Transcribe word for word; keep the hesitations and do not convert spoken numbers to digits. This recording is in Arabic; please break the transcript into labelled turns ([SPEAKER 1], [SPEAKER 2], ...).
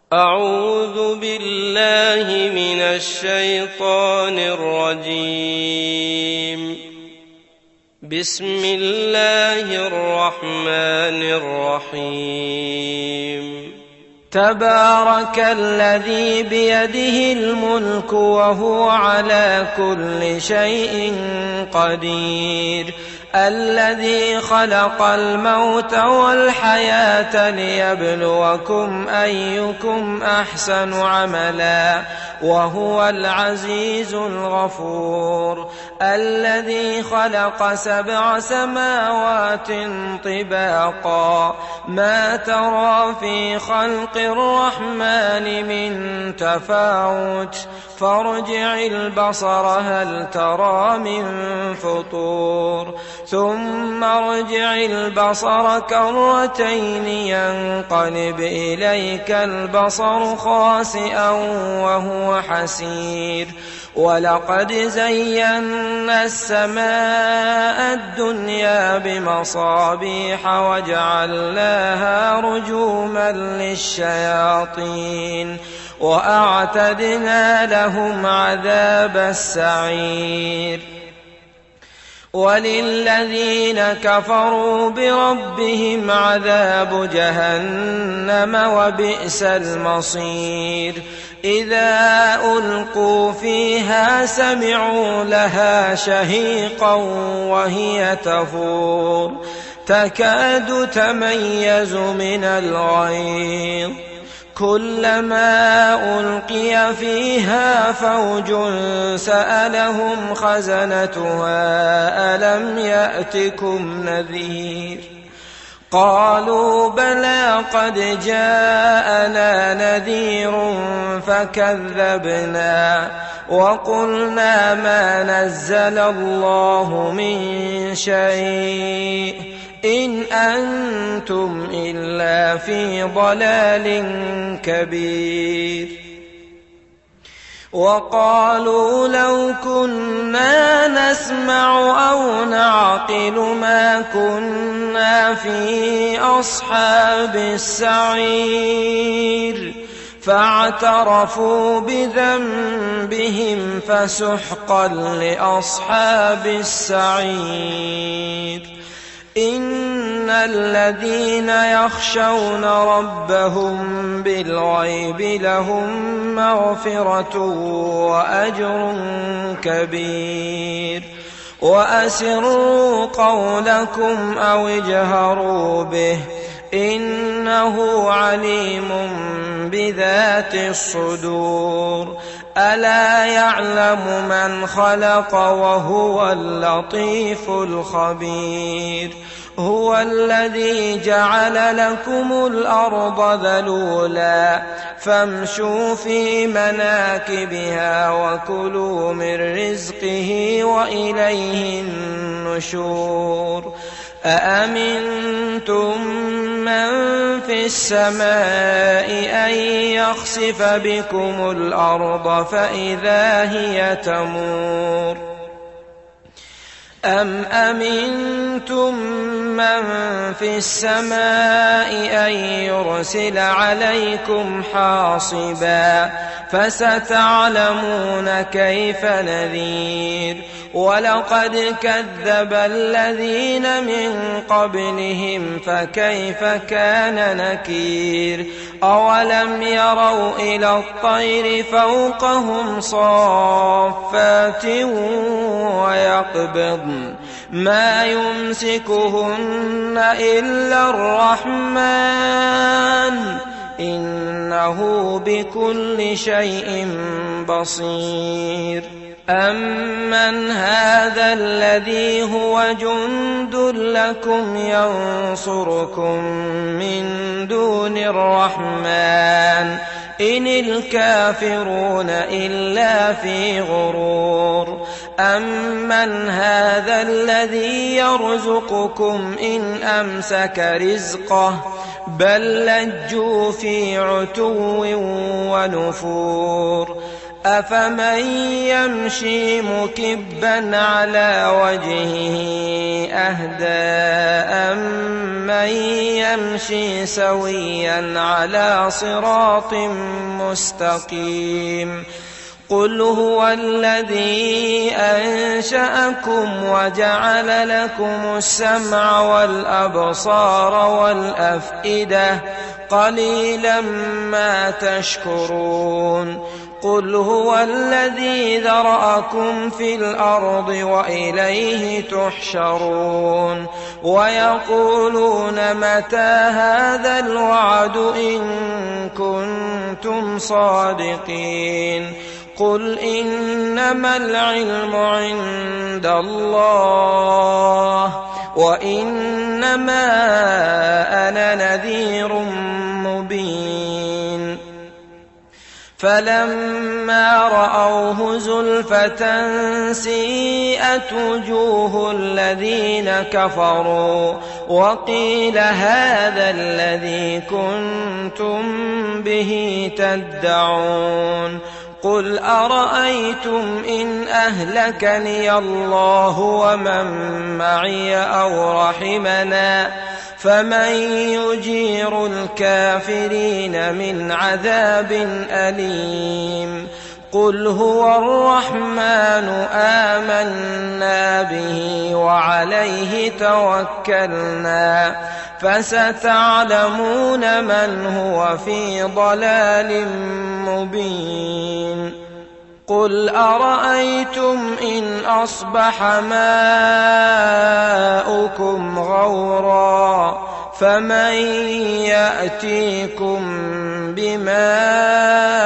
[SPEAKER 1] أعوذ بالله من الشيطان الرجيم. بسم الله الرحمن الرحيم. تبارك الذي بيده الملك وهو على كل شيء قدير، الذي خلق الموت والحياة ليبلوكم أيكم أحسن عملا وهو العزيز الغفور، الذي خلق سبع سماوات طباقا ما ترى في خلق الرحمن من تفاوت فارجع البصر هل ترى من فطور، ثم ارجع البصر كرتين ينقلب إليك البصر خاسئا وهو حسير، ولقد زينا السماء الدنيا بمصابيح وجعلناها رجوما للشياطين وأعتدنا لهم عذاب السعير. وللذين كفروا بربهم عذاب جهنم وبئس المصير، إذا ألقوا فيها سمعوا لها شهيقا وهي تفور تكاد تميز من الغيظ، كلما ألقي فيها فوج سألهم خزنتها ألم يأتكم نذير، قالوا بلى قد جاءنا نذير فكذبنا وقلنا ما نزل الله من شيء إن أنتم إلا في ضلال كبير. وقالوا لو كنا نسمع أو نعقل ما كنا في أصحاب السعير، فاعترفوا بذنبهم فسحقا لأصحاب السعير. إن الذين يخشون ربهم بالغيب لهم مغفرة وأجر كبير، وأسروا قولكم أو اجهروا به إنه عليم بذات الصدور، ألا يعلم من خلق وهو اللطيف الخبير. هو الذي جعل لكم الأرض ذلولا فامشوا في مناكبها وكلوا من رزقه وإليه النشور. أأمنتم من في السماء أن يخسف بكم الأرض فإذا هي تمور، أم أمنتم من في السماء أن يرسل عليكم حاصبا فستعلمون كيف نذير. ولقد كذب الذين من قبلهم فكيف كان نكير. أولم يروا إلى الطير فوقهم صافات ويقبضن ما يمسكهن إلا الرحمن إنه بكل شيء بصير. أمن هذا الذي هو جند لكم ينصركم من دون الرحمن إن الكافرون إلا في غرور. أمن هذا الذي يرزقكم إن أمسك رزقه بل لجوا في عتو ونفور. أفمن يمشي مكبا على وجهه أهدى أمن يمشي سويا على صراط مستقيم قل هو الذي أنشأكم وجعل لكم السمع والأبصار والأفئدة قليلا ما تشكرون قل هو الذي ذرأكم في الأرض وإليه تحشرون ويقولون متى هذا الوعد إن كنتم صادقين قل إنما العلم عند الله وإنما أنا نذير مبين فلما رأوه زلفة سيئت وجوه الذين كفروا وقيل هذا الذي كنتم به تدعون قل أرأيتم إن أهلكني الله ومن معي أو رحمنا فمن يجير الكافرين من عذاب أليم قل هو الرحمن آمنا به وعليه توكلنا فستعلمون من هو في ضلال مبين قل أرأيتم إن أصبح ماؤكم غورا فمن يأتيكم بماء